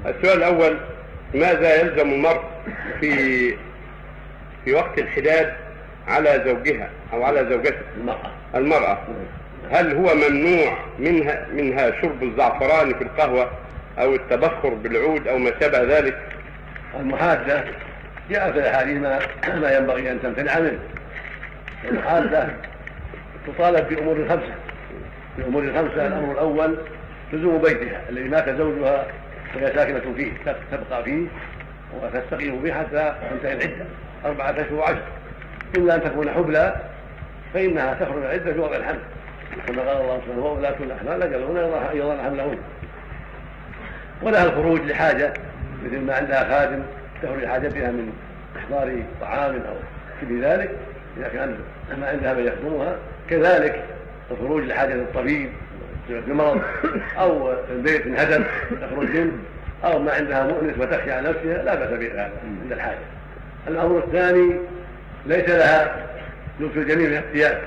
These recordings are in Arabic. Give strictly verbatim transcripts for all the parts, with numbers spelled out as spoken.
السؤال الأول: ماذا يلزم المرء في في وقت الحداد على زوجها أو على زوجته المرأة المرأة هل هو ممنوع منها منها شرب الزعفران في القهوة أو التبخر بالعود أو ما شابه ذلك؟ المحادة جاء في الأحاديث ما, ما ينبغي أن تمتنع منه. المحادة تطالب بأمور الخمسة. في الأمور الخمسة الأمر الأول لزوم بيتها الذي مات زوجها وهي ساكنة فيه، تبقى فيه وتستقيم فيه حتى تنتهي العدة أربعة أشهر وعشر، إلا أن تكون حبلى فإنها تخرج العدة في وضع الحمل، كما قال الله سبحانه: وأولاة الأحمال أجلهن أن يضعن حملهن. ولها الخروج لحاجة مثل ما عندها خادم تخرج حاجتها من إحضار طعام أو شبه ذلك إذا كان ما عندها من يخدمها، كذلك الخروج لحاجة الطبيب في مرض أو البيت انهدم تخرج منه، أو ما عندها مؤنس وتخشى على نفسها، لا بأس بها عند الحاجة. الأمر الثاني: ليس لها لبس الجميل من الثياب،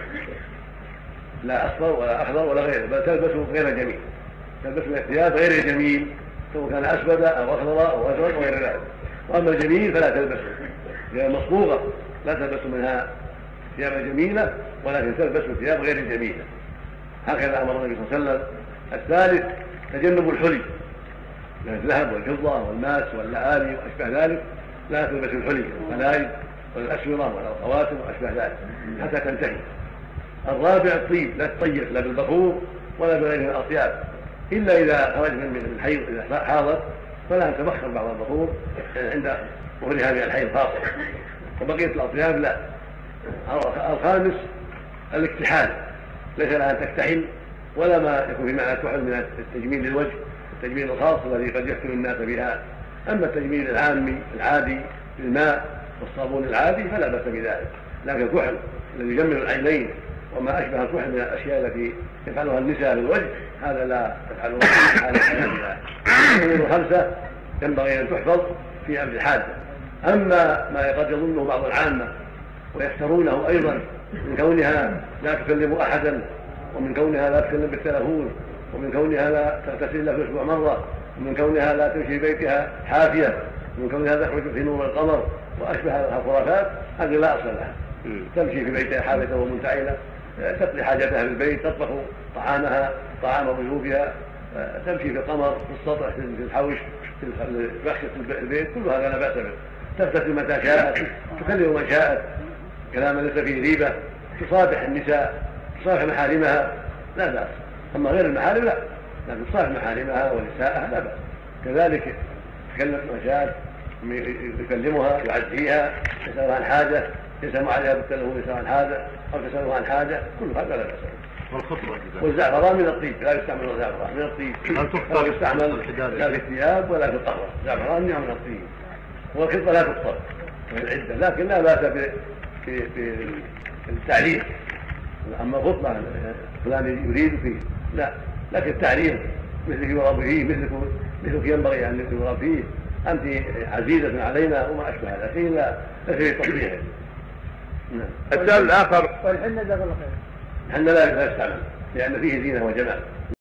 لا أصفر ولا أخضر ولا غيره، بل تلبس غير جميل، تلبس من الثياب غير الجميل سواء كان أسود أو أخضر أو أسود وغير ذلك. وأما الجميل فلا تلبسه، هي مصبوغة لا تلبس منها ثياب جميلة ولكن تلبس ثياب غير جميلة، هكذا أمر النبي صلى الله عليه وسلم. الثالث: تجنب الحلي من الذهب والفضة والماس واللآلي وأشبه ذلك، لا تلبس الحلي والقلائد ولا الأسورة ولا الخواتم وأشبه ذلك حتى تنتهي. الرابع: الطيب، لا تطيب لا بالبخور ولا بغيره الأطياب، إلا إذا خرج من الحيض إذا حاضت فلا تبخر بعض البخور عند ظهورها من الحيض خاصة، وبقية الأطياب لا. الخامس: الاكتحال، ليس لها أن تكتحل ولا ما يكون في معنى الكحل من التجميل للوجه، التجميل الخاص الذي قد يفتن الناس بها. أما التجميل العامي العادي بالماء والصابون العادي فلا بأس بذلك، لكن الكحل الذي يجمل العينين وما أشبه الكحل من الأشياء التي يفعلها النساء للوجه هذا لا تفعله في حال حياتها. الأمور الخمسة ينبغي أن تحفظ في أمر الحاجة. أما ما قد يظنه بعض العامة ويفترونه أيضا من كونها لا تكلم أحدا، ومن كونها لا تكلم بالتلفون، ومن كونها لا تغتسل إلا في الأسبوع مرة، ومن كونها لا تمشي بيتها حافية، ومن كونها تخرج في نور القمر وأشبه الخرافات، هذه لا أصل لها. تمشي في بيتها حافية ومنتعلة، تقضي حاجتها في البيت، تطبخ طعامها طعام ضيوفها، تمشي في القمر في السطح في الحوش في بخشة البيت، كل هذا لا بأس به. تغتسل متى شاءت، تكلم من شاءت كلاما ليس فيه ريبة، تصافح النساء، تصافح محارمها لا بأس. أما غير المحارم لا، لكن تصافح محارمها ونساءها لا بأس. كذلك تكلم من شاءت، يكلمها يعزيها، يسألها عن حاجة، يسمع عليها بالتلفون يسأل عن حاجة أو تسأله عن حاجة، كل هذا لا بأس. والزعفران من الطيب، لا يستعمل الزعفران من الطيب، لا يستعمل لا في الثياب ولا في القهوة. الزعفران من الطيب، والخطة لا تقطر من العدة، لكن لا بأس في في التعليم. أما خطبة فلان يريد فيه لا، لكن التعليم مثلك يرغب فيه، مثلك مثلك ينبغي أن يرغب فيه، أنت عزيزة علينا وما أشبه هذا، لكن لا فيه تصريح. السؤال الآخر: والحنة جزاك الله خير. الحنة لا يستعمل لأن فيه زينة وجمال.